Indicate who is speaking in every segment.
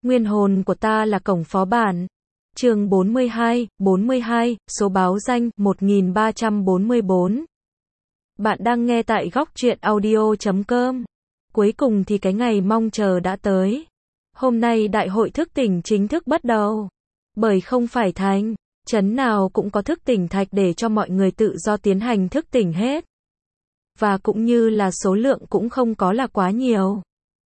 Speaker 1: Nguyên hồn của ta là cổng phó bản. Chương 42, số báo danh 1344. Bạn đang nghe tại góc truyện audio.com. Cuối cùng thì cái ngày mong chờ đã tới. Hôm nay đại hội thức tỉnh chính thức bắt đầu. Bởi không phải thành trấn nào cũng có thức tỉnh thạch để cho mọi người tự do tiến hành thức tỉnh hết. Và cũng như là số lượng cũng không có là quá nhiều.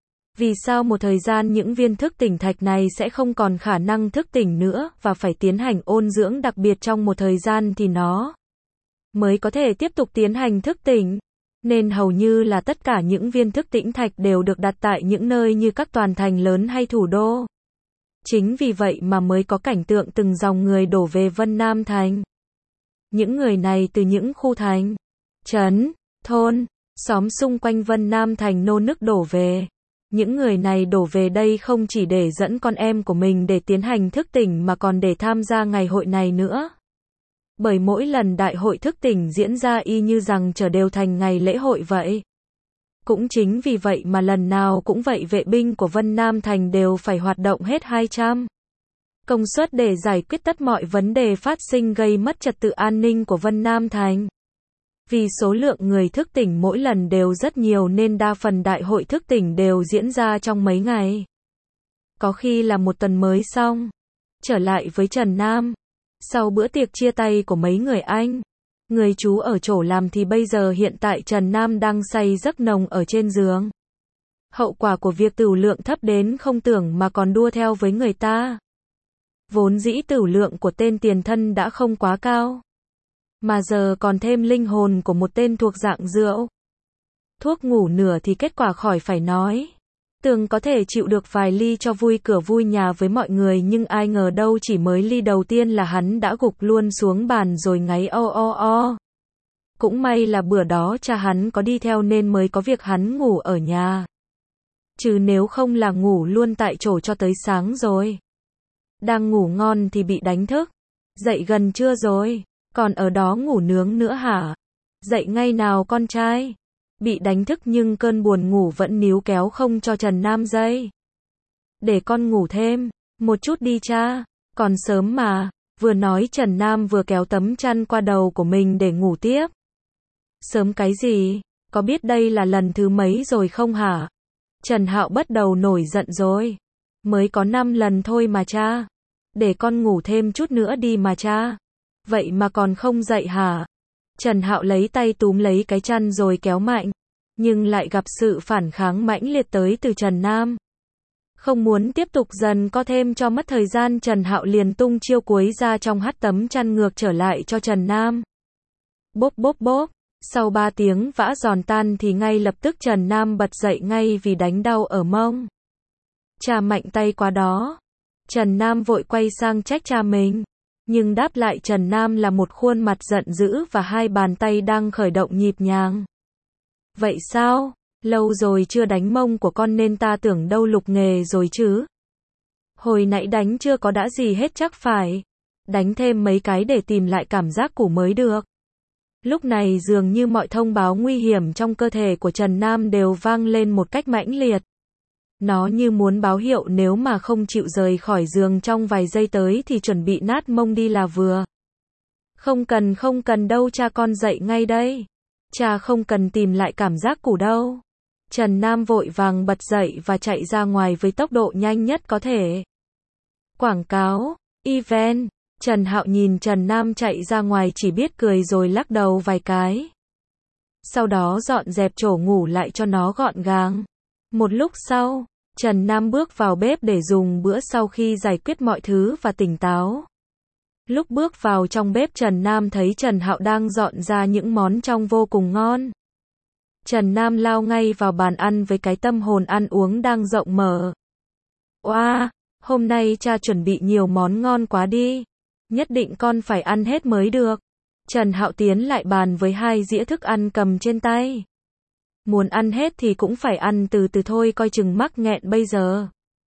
Speaker 1: Vì sao một thời gian những viên thức tỉnh thạch này sẽ không còn khả năng thức tỉnh nữa và phải tiến hành ôn dưỡng đặc biệt trong một thời gian thì nó mới có thể tiếp tục tiến hành thức tỉnh. Nên hầu như là tất cả những viên thức tỉnh thạch đều được đặt tại những nơi như các tòa thành lớn hay thủ đô. Chính vì vậy mà mới có cảnh tượng từng dòng người đổ về Vân Nam Thành. Những người này từ những khu thành, trấn, thôn, xóm xung quanh Vân Nam Thành nô nức đổ về. Những người này đổ về đây không chỉ để dẫn con em của mình để tiến hành thức tỉnh mà còn để tham gia ngày hội này nữa. Bởi mỗi lần đại hội thức tỉnh diễn ra y như rằng trở đều thành ngày lễ hội vậy. Cũng chính vì vậy mà lần nào cũng vậy vệ binh của Vân Nam Thành đều phải hoạt động hết 200 công suất để giải quyết tất mọi vấn đề phát sinh gây mất trật tự an ninh của Vân Nam Thành. Vì số lượng người thức tỉnh mỗi lần đều rất nhiều nên đa phần đại hội thức tỉnh đều diễn ra trong mấy ngày. Có khi là một tuần mới xong. Trở lại với Trần Nam. Sau bữa tiệc chia tay của mấy người anh, người chú ở chỗ làm thì bây giờ hiện tại Trần Nam đang say giấc nồng ở trên giường. Hậu quả của việc tửu lượng thấp đến không tưởng mà còn đua theo với người ta. Vốn dĩ tửu lượng của tên tiền thân đã không quá cao. Mà giờ còn thêm linh hồn của một tên thuộc dạng rượu. Thuốc ngủ nửa thì kết quả khỏi phải nói. Tưởng có thể chịu được vài ly cho vui cửa vui nhà với mọi người nhưng ai ngờ đâu chỉ mới ly đầu tiên là hắn đã gục luôn xuống bàn rồi ngáy o. Cũng may là bữa đó cha hắn có đi theo nên mới có việc hắn ngủ ở nhà. Chứ nếu không là ngủ luôn tại chỗ cho tới sáng rồi. Đang ngủ ngon thì bị đánh thức. Dậy gần trưa rồi. Còn ở đó ngủ nướng nữa hả? Dậy ngay nào con trai. Bị đánh thức nhưng cơn buồn ngủ vẫn níu kéo không cho Trần Nam dậy. Để con ngủ thêm một chút đi cha. Còn sớm mà. Vừa nói Trần Nam vừa kéo tấm chăn qua đầu của mình để ngủ tiếp. Sớm cái gì? Có biết đây là lần thứ mấy rồi không hả? Trần Hạo bắt đầu nổi giận rồi. Mới có 5 lần thôi mà cha. Để con ngủ thêm chút nữa đi mà cha. Vậy mà còn không dậy hả? Trần Hạo lấy tay túm lấy cái chăn rồi kéo mạnh. Nhưng lại gặp sự phản kháng mãnh liệt tới từ Trần Nam. Không muốn tiếp tục dần co thêm cho mất thời gian Trần Hạo liền tung chiêu cuối ra trong hắt tấm chăn ngược trở lại cho Trần Nam. Bốp bốp bốp. Sau 3 tiếng vã giòn tan thì ngay lập tức Trần Nam bật dậy ngay vì đánh đau ở mông. Cha mạnh tay quá đó. Trần Nam vội quay sang trách cha mình. Nhưng đáp lại Trần Nam là một khuôn mặt giận dữ và 2 bàn tay đang khởi động nhịp nhàng. Vậy sao? Lâu rồi chưa đánh mông của con nên ta tưởng đâu lục nghề rồi chứ. Hồi nãy đánh chưa có đã gì hết chắc phải. Đánh thêm mấy cái để tìm lại cảm giác cũ mới được. Lúc này dường như mọi thông báo nguy hiểm trong cơ thể của Trần Nam đều vang lên một cách mãnh liệt. Nó như muốn báo hiệu nếu mà không chịu rời khỏi giường trong vài giây tới thì chuẩn bị nát mông đi là vừa. Không cần đâu cha con dậy ngay đây. Cha không cần tìm lại cảm giác cũ đâu. Trần Nam vội vàng bật dậy và chạy ra ngoài với tốc độ nhanh nhất có thể. Quảng cáo, event, Trần Hạo nhìn Trần Nam chạy ra ngoài chỉ biết cười rồi lắc đầu vài cái. Sau đó dọn dẹp chỗ ngủ lại cho nó gọn gàng. Một lúc sau, Trần Nam bước vào bếp để dùng bữa sau khi giải quyết mọi thứ và tỉnh táo. Lúc bước vào trong bếp Trần Nam thấy Trần Hạo đang dọn ra những món trong vô cùng ngon. Trần Nam lao ngay vào bàn ăn với cái tâm hồn ăn uống đang rộng mở. Oa, hôm nay cha chuẩn bị nhiều món ngon quá đi. Nhất định con phải ăn hết mới được. Trần Hạo tiến lại bàn với 2 dĩa thức ăn cầm trên tay. Muốn ăn hết thì cũng phải ăn từ từ thôi coi chừng mắc nghẹn bây giờ.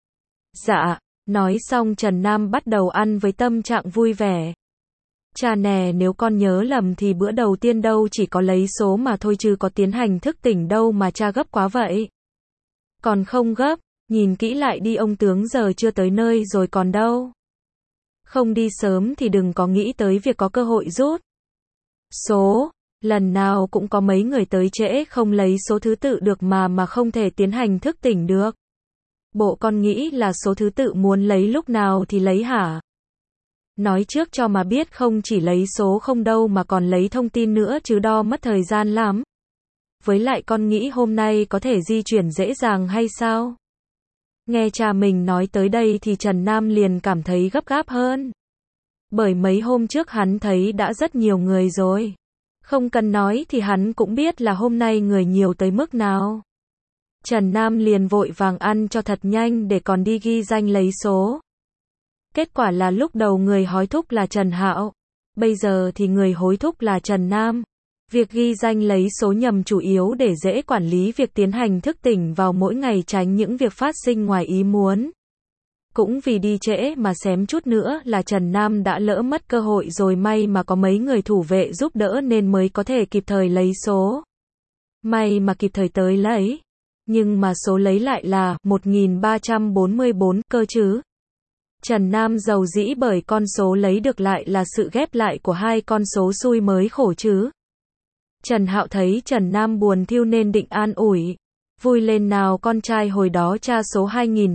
Speaker 1: Dạ, nói xong Trần Nam bắt đầu ăn với tâm trạng vui vẻ. Cha nè nếu con nhớ lầm thì bữa đầu tiên đâu chỉ có lấy số mà thôi chứ có tiến hành thức tỉnh đâu mà cha gấp quá vậy. Còn không gấp, Nhìn kỹ lại đi, ông tướng giờ chưa tới nơi rồi còn đâu. Không đi sớm thì đừng có nghĩ tới việc có cơ hội rút số. Lần nào cũng có mấy người tới trễ không lấy số thứ tự được mà không thể tiến hành thức tỉnh được. Bộ con nghĩ là số thứ tự muốn lấy lúc nào thì lấy hả? Nói trước cho mà biết, không chỉ lấy số không đâu mà còn lấy thông tin nữa chứ, đo mất thời gian lắm. Với lại con nghĩ hôm nay có thể di chuyển dễ dàng hay sao? Nghe cha mình nói tới đây thì Trần Nam liền cảm thấy gấp gáp hơn. Bởi mấy hôm trước hắn thấy đã rất nhiều người rồi. Không cần nói thì hắn cũng biết là hôm nay người nhiều tới mức nào. Trần Nam liền vội vàng ăn cho thật nhanh để còn đi ghi danh lấy số. Kết quả là lúc đầu người hối thúc là Trần Hạo. Bây giờ thì người hối thúc là Trần Nam. Việc ghi danh lấy số nhầm chủ yếu để dễ quản lý việc tiến hành thức tỉnh vào mỗi ngày, tránh những việc phát sinh ngoài ý muốn. Cũng vì đi trễ mà xém chút nữa là Trần Nam đã lỡ mất cơ hội rồi, may mà có mấy người thủ vệ giúp đỡ nên mới có thể kịp thời lấy số. May mà kịp thời tới lấy. Nhưng mà số lấy lại là 1344 cơ chứ. Trần Nam giàu dĩ bởi con số lấy được lại là sự ghép lại của hai con số xui mới khổ chứ. Trần Hạo thấy Trần Nam buồn thiu nên định an ủi. Vui lên nào con trai, hồi đó tra số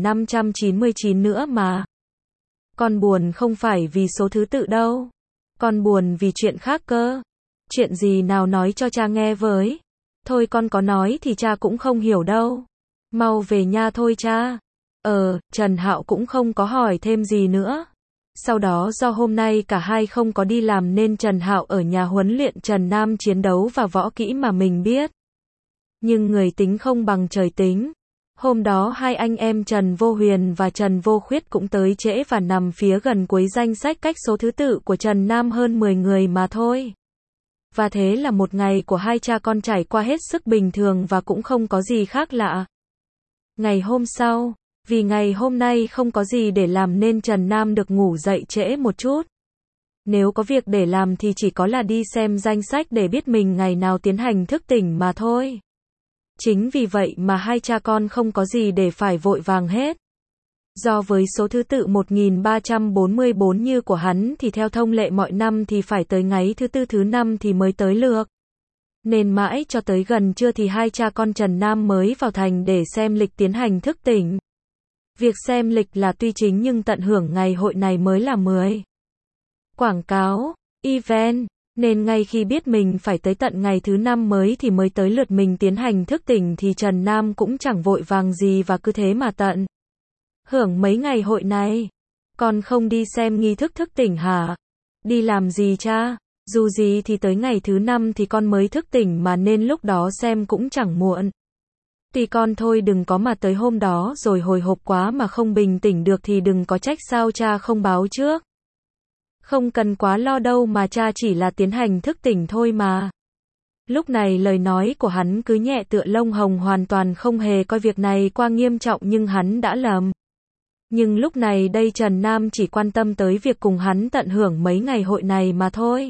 Speaker 1: 2599 nữa mà. Con buồn không phải vì số thứ tự đâu. Con buồn vì chuyện khác cơ. Chuyện gì nào, nói cho cha nghe với. Thôi con có nói thì cha cũng không hiểu đâu. Mau về nha thôi cha. Trần Hạo cũng không có hỏi thêm gì nữa. Sau đó do hôm nay cả hai không có đi làm nên Trần Hạo ở nhà huấn luyện Trần Nam chiến đấu và võ kỹ mà mình biết. Nhưng người tính không bằng trời tính. Hôm đó hai anh em Trần Vô Huyền và Trần Vô Khuyết cũng tới trễ và nằm phía gần cuối danh sách, cách số thứ tự của Trần Nam hơn 10 người mà thôi. Và thế là một ngày của hai cha con trải qua hết sức bình thường và cũng không có gì khác lạ. Ngày hôm sau, vì ngày hôm nay không có gì để làm nên Trần Nam được ngủ dậy trễ một chút. Nếu có việc để làm thì chỉ có là đi xem danh sách để biết mình ngày nào tiến hành thức tỉnh mà thôi. Chính vì vậy mà hai cha con không có gì để phải vội vàng hết. Do với số thứ tự 1344 như của hắn thì theo thông lệ mọi năm thì phải tới ngày thứ tư thứ năm thì mới tới lượt. Nên mãi cho tới gần trưa thì hai cha con Trần Nam mới vào thành để xem lịch tiến hành thức tỉnh. Việc xem lịch là tuy chính nhưng tận hưởng ngày hội này mới là 10. Quảng cáo, event, nên ngay khi biết mình phải tới tận ngày thứ 5 thì mới tới lượt mình tiến hành thức tỉnh thì Trần Nam cũng chẳng vội vàng gì và cứ thế mà tận hưởng mấy ngày hội này. Con không đi xem nghi thức thức tỉnh hả? Đi làm gì cha? Dù gì thì tới ngày thứ 5 thì con mới thức tỉnh mà, nên lúc đó xem cũng chẳng muộn. Tùy con thôi, đừng có mà tới hôm đó rồi hồi hộp quá mà không bình tĩnh được thì đừng có trách sao cha không báo trước. Không cần quá lo đâu mà cha, chỉ là tiến hành thức tỉnh thôi mà. Lúc này lời nói của hắn cứ nhẹ tựa lông hồng, hoàn toàn không hề coi việc này qua nghiêm trọng, nhưng hắn đã lầm. Nhưng lúc này đây Trần Nam chỉ quan tâm tới việc cùng hắn tận hưởng mấy ngày hội này mà thôi.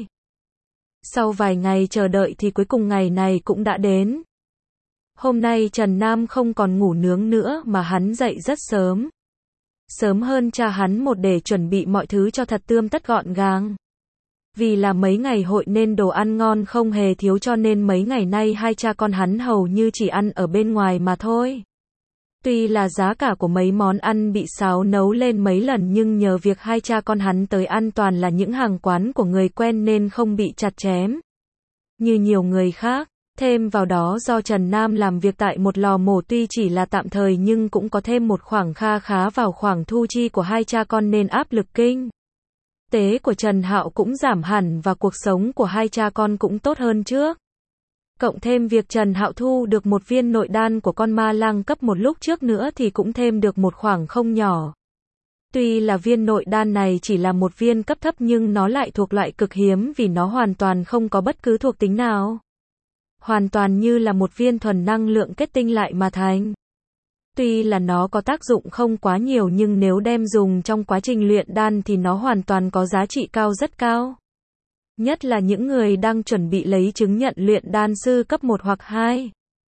Speaker 1: Sau vài ngày chờ đợi thì cuối cùng ngày này cũng đã đến. Hôm nay Trần Nam không còn ngủ nướng nữa mà hắn dậy rất sớm. Sớm hơn cha hắn một để chuẩn bị mọi thứ cho thật tươm tất gọn gàng. Vì là mấy ngày hội nên đồ ăn ngon không hề thiếu, cho nên mấy ngày nay hai cha con hắn hầu như chỉ ăn ở bên ngoài mà thôi. Tuy là giá cả của mấy món ăn bị xáo nấu lên mấy lần nhưng nhờ việc hai cha con hắn tới ăn toàn là những hàng quán của người quen nên không bị chặt chém như nhiều người khác. Thêm vào đó do Trần Nam làm việc tại một lò mổ tuy chỉ là tạm thời nhưng cũng có thêm một khoản kha khá vào khoản thu chi của hai cha con nên áp lực kinh tế của Trần Hạo cũng giảm hẳn và cuộc sống của hai cha con cũng tốt hơn trước. Cộng thêm việc Trần Hạo thu được một viên nội đan của con ma lang cấp một lúc trước nữa thì cũng thêm được một khoản không nhỏ. Tuy là viên nội đan này chỉ là một viên cấp thấp nhưng nó lại thuộc loại cực hiếm vì nó hoàn toàn không có bất cứ thuộc tính nào. Hoàn toàn như là một viên thuần năng lượng kết tinh lại mà thành. Tuy là nó có tác dụng không quá nhiều nhưng nếu đem dùng trong quá trình luyện đan thì nó hoàn toàn có giá trị cao, rất cao. Nhất là những người đang chuẩn bị lấy chứng nhận luyện đan sư cấp 1 hoặc 2.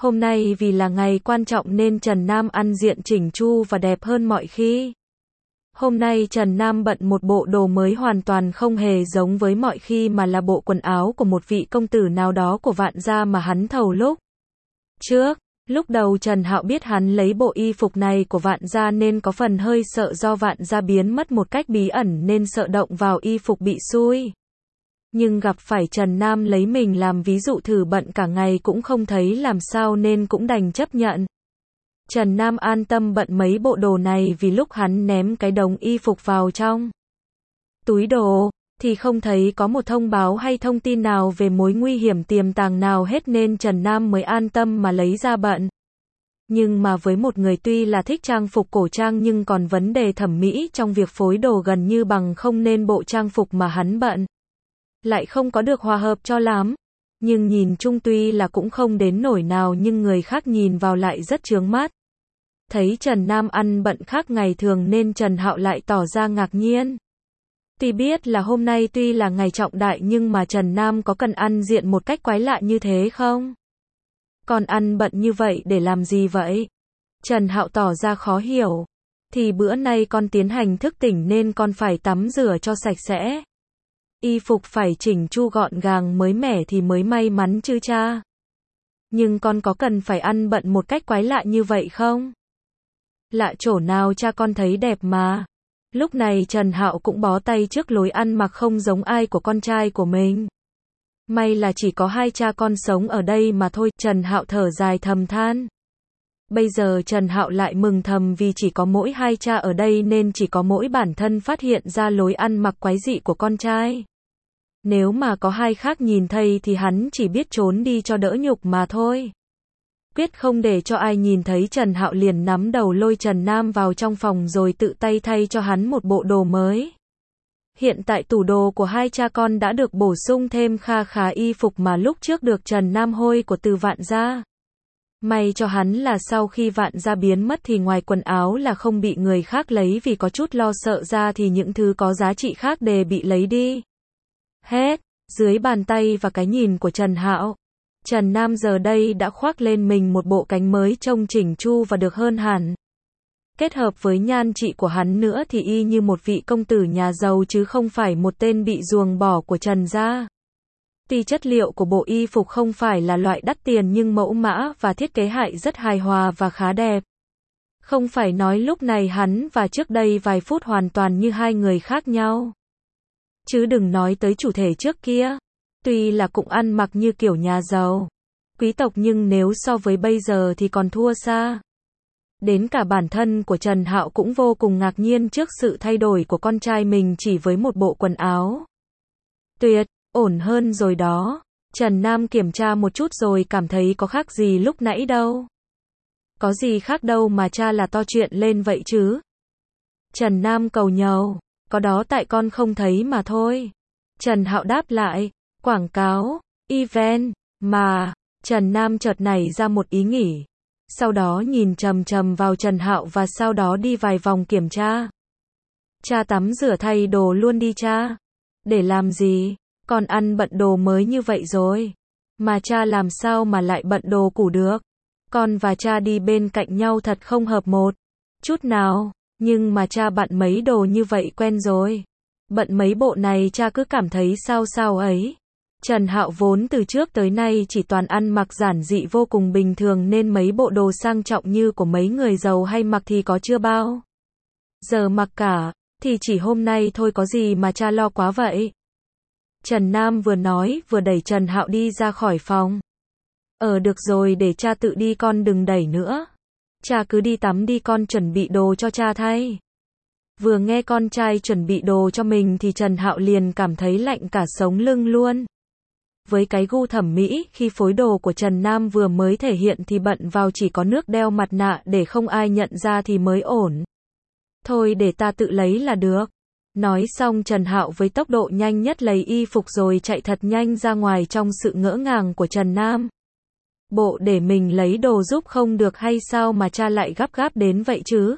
Speaker 1: Hôm nay vì là ngày quan trọng nên Trần Nam ăn diện chỉnh chu và đẹp hơn mọi khi. Hôm nay Trần Nam bận một bộ đồ mới hoàn toàn không hề giống với mọi khi mà là bộ quần áo của một vị công tử nào đó của Vạn gia mà hắn thầu lúc trước. Lúc đầu Trần Hạo biết hắn lấy bộ y phục này của Vạn gia nên có phần hơi sợ do Vạn gia biến mất một cách bí ẩn nên sợ động vào y phục bị xui. Nhưng gặp phải Trần Nam lấy mình làm ví dụ thử bận cả ngày cũng không thấy làm sao nên cũng đành chấp nhận. Trần Nam an tâm bận mấy bộ đồ này vì lúc hắn ném cái đống y phục vào trong túi đồ, thì không thấy có một thông báo hay thông tin nào về mối nguy hiểm tiềm tàng nào hết nên Trần Nam mới an tâm mà lấy ra bận. Nhưng mà với một người tuy là thích trang phục cổ trang nhưng còn vấn đề thẩm mỹ trong việc phối đồ gần như bằng không nên bộ trang phục mà hắn bận lại không có được hòa hợp cho lắm. Nhưng nhìn chung tuy là cũng không đến nổi nào nhưng người khác nhìn vào lại rất chướng mắt. Thấy Trần Nam ăn bận khác ngày thường nên Trần Hạo lại tỏ ra ngạc nhiên. Thì biết là hôm nay tuy là ngày trọng đại nhưng mà Trần Nam có cần ăn diện một cách quái lạ như thế không? Còn ăn bận như vậy để làm gì vậy? Trần Hạo tỏ ra khó hiểu. Thì bữa nay con tiến hành thức tỉnh nên con phải tắm rửa cho sạch sẽ. Y phục phải chỉnh chu gọn gàng mới mẻ thì mới may mắn chứ cha. Nhưng con có cần phải ăn bận một cách quái lạ như vậy không? Lạ chỗ nào cha, con thấy đẹp mà. Lúc này Trần Hạo cũng bó tay trước lối ăn mặc không giống ai của con trai của mình. May là chỉ có hai cha con sống ở đây mà thôi, Trần Hạo thở dài thầm than. Bây giờ Trần Hạo lại mừng thầm vì chỉ có mỗi hai cha ở đây nên chỉ có mỗi bản thân phát hiện ra lối ăn mặc quái dị của con trai. Nếu mà có hai khác nhìn thấy thì hắn chỉ biết trốn đi cho đỡ nhục mà thôi. Quyết không để cho ai nhìn thấy, Trần Hạo liền nắm đầu lôi Trần Nam vào trong phòng rồi tự tay thay cho hắn một bộ đồ mới. Hiện tại tủ đồ của hai cha con đã được bổ sung thêm kha khá y phục mà lúc trước được Trần Nam hôi của từ Vạn gia. May cho hắn là sau khi Vạn gia biến mất thì ngoài quần áo là không bị người khác lấy vì có chút lo sợ ra thì những thứ có giá trị khác đều bị lấy đi hết. Dưới bàn tay và cái nhìn của Trần Hạo, Trần Nam giờ đây đã khoác lên mình một bộ cánh mới trông chỉnh chu và được hơn hẳn. Kết hợp với nhan trị của hắn nữa thì y như một vị công tử nhà giàu chứ không phải một tên bị ruồng bỏ của Trần gia. Tuy chất liệu của bộ y phục không phải là loại đắt tiền nhưng mẫu mã và thiết kế hại rất hài hòa và khá đẹp. Không phải nói lúc này hắn và trước đây vài phút hoàn toàn như hai người khác nhau. Chứ đừng nói tới chủ thể trước kia. Tuy là cũng ăn mặc như kiểu nhà giàu, quý tộc nhưng nếu so với bây giờ thì còn thua xa. Đến cả bản thân của Trần Hạo cũng vô cùng ngạc nhiên trước sự thay đổi của con trai mình chỉ với một bộ quần áo. Tuyệt, ổn hơn rồi đó. Trần Nam kiểm tra một chút rồi cảm thấy có khác gì lúc nãy đâu. Có gì khác đâu mà cha là to chuyện lên vậy chứ. Trần Nam cầu nhàu, có đó tại con không thấy mà thôi. Trần Hạo đáp lại, quảng cáo, event, mà. Trần Nam chợt nảy ra một ý nghĩ. Sau đó nhìn chằm chằm vào Trần Hạo và sau đó đi vài vòng kiểm tra. Cha tắm rửa thay đồ luôn đi cha. Để làm gì? Con ăn bận đồ mới như vậy rồi. Mà cha làm sao mà lại bận đồ cũ được? Con và cha đi bên cạnh nhau thật không hợp một chút nào. Nhưng mà cha bận mấy đồ như vậy quen rồi. Bận mấy bộ này cha cứ cảm thấy sao sao ấy. Trần Hạo vốn từ trước tới nay chỉ toàn ăn mặc giản dị vô cùng bình thường nên mấy bộ đồ sang trọng như của mấy người giàu hay mặc thì có chưa bao giờ mặc cả, thì chỉ hôm nay thôi, có gì mà cha lo quá vậy. Trần Nam vừa nói vừa đẩy Trần Hạo đi ra khỏi phòng. Được rồi, để cha tự đi, con đừng đẩy nữa. Cha cứ đi tắm đi, con chuẩn bị đồ cho cha thay. Vừa nghe con trai chuẩn bị đồ cho mình thì Trần Hạo liền cảm thấy lạnh cả sống lưng luôn. Với cái gu thẩm mỹ khi phối đồ của Trần Nam vừa mới thể hiện thì bận vào chỉ có nước đeo mặt nạ để không ai nhận ra thì mới ổn. Thôi để ta tự lấy là được. Nói xong Trần Hạo với tốc độ nhanh nhất lấy y phục rồi chạy thật nhanh ra ngoài trong sự ngỡ ngàng của Trần Nam. Bộ để mình lấy đồ giúp không được hay sao mà cha lại gấp gáp đến vậy chứ?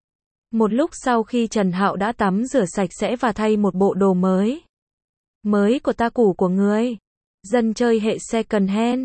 Speaker 1: Một lúc sau khi Trần Hạo đã tắm rửa sạch sẽ và thay một bộ đồ mới. Mới của ta, cũ của người. Dân chơi hệ second hand.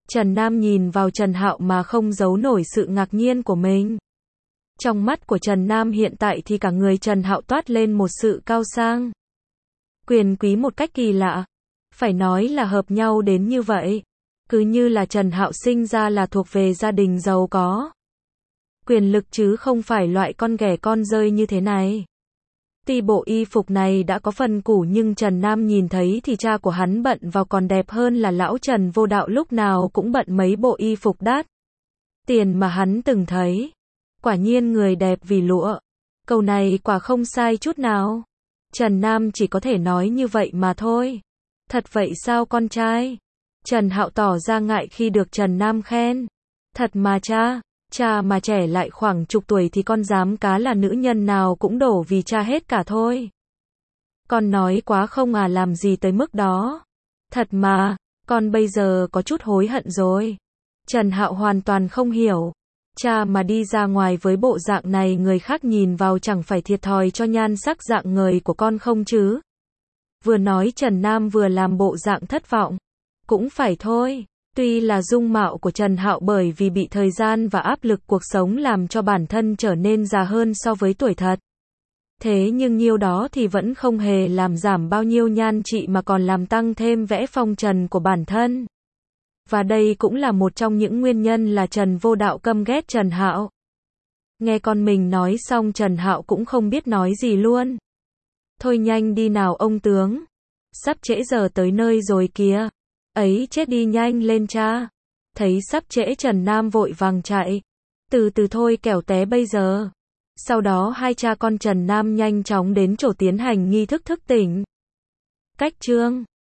Speaker 1: Trần Nam nhìn vào Trần Hạo mà không giấu nổi sự ngạc nhiên của mình. Trong mắt của Trần Nam hiện tại thì cả người Trần Hạo toát lên một sự cao sang, quyền quý một cách kỳ lạ. Phải nói là hợp nhau đến như vậy. Cứ như là Trần Hạo sinh ra là thuộc về gia đình giàu có, quyền lực chứ không phải loại con ghẻ con rơi như thế này. Tuy bộ y phục này đã có phần cũ nhưng Trần Nam nhìn thấy thì cha của hắn bận vào còn đẹp hơn là lão Trần Vô Đạo lúc nào cũng bận mấy bộ y phục đắt tiền mà hắn từng thấy. Quả nhiên người đẹp vì lụa. Câu này quả không sai chút nào. Trần Nam chỉ có thể nói như vậy mà thôi. Thật vậy sao con trai? Trần Hạo tỏ ra ngại khi được Trần Nam khen. Thật mà cha mà trẻ lại khoảng chục tuổi thì con dám cá là nữ nhân nào cũng đổ vì cha hết cả thôi. Con nói quá không à, làm gì tới mức đó. Thật mà, con bây giờ có chút hối hận rồi. Trần Hạo hoàn toàn không hiểu. Cha mà đi ra ngoài với bộ dạng này người khác nhìn vào chẳng phải thiệt thòi cho nhan sắc dạng người của con không chứ? Vừa nói Trần Nam vừa làm bộ dạng thất vọng. Cũng phải thôi. Tuy là dung mạo của Trần Hạo bởi vì bị thời gian và áp lực cuộc sống làm cho bản thân trở nên già hơn so với tuổi thật. Thế nhưng nhiêu đó thì vẫn không hề làm giảm bao nhiêu nhan trị mà còn làm tăng thêm vẻ phong trần của bản thân. Và đây cũng là một trong những nguyên nhân là Trần Vô Đạo căm ghét Trần Hạo. Nghe con mình nói xong Trần Hạo cũng không biết nói gì luôn. Thôi nhanh đi nào ông tướng. Sắp trễ giờ tới nơi rồi kìa. Ấy chết đi nhanh lên cha. Thấy sắp trễ Trần Nam vội vàng chạy. Từ từ thôi kẻo té bây giờ. Sau đó hai cha con Trần Nam nhanh chóng đến chỗ tiến hành nghi thức thức tỉnh. Cách chương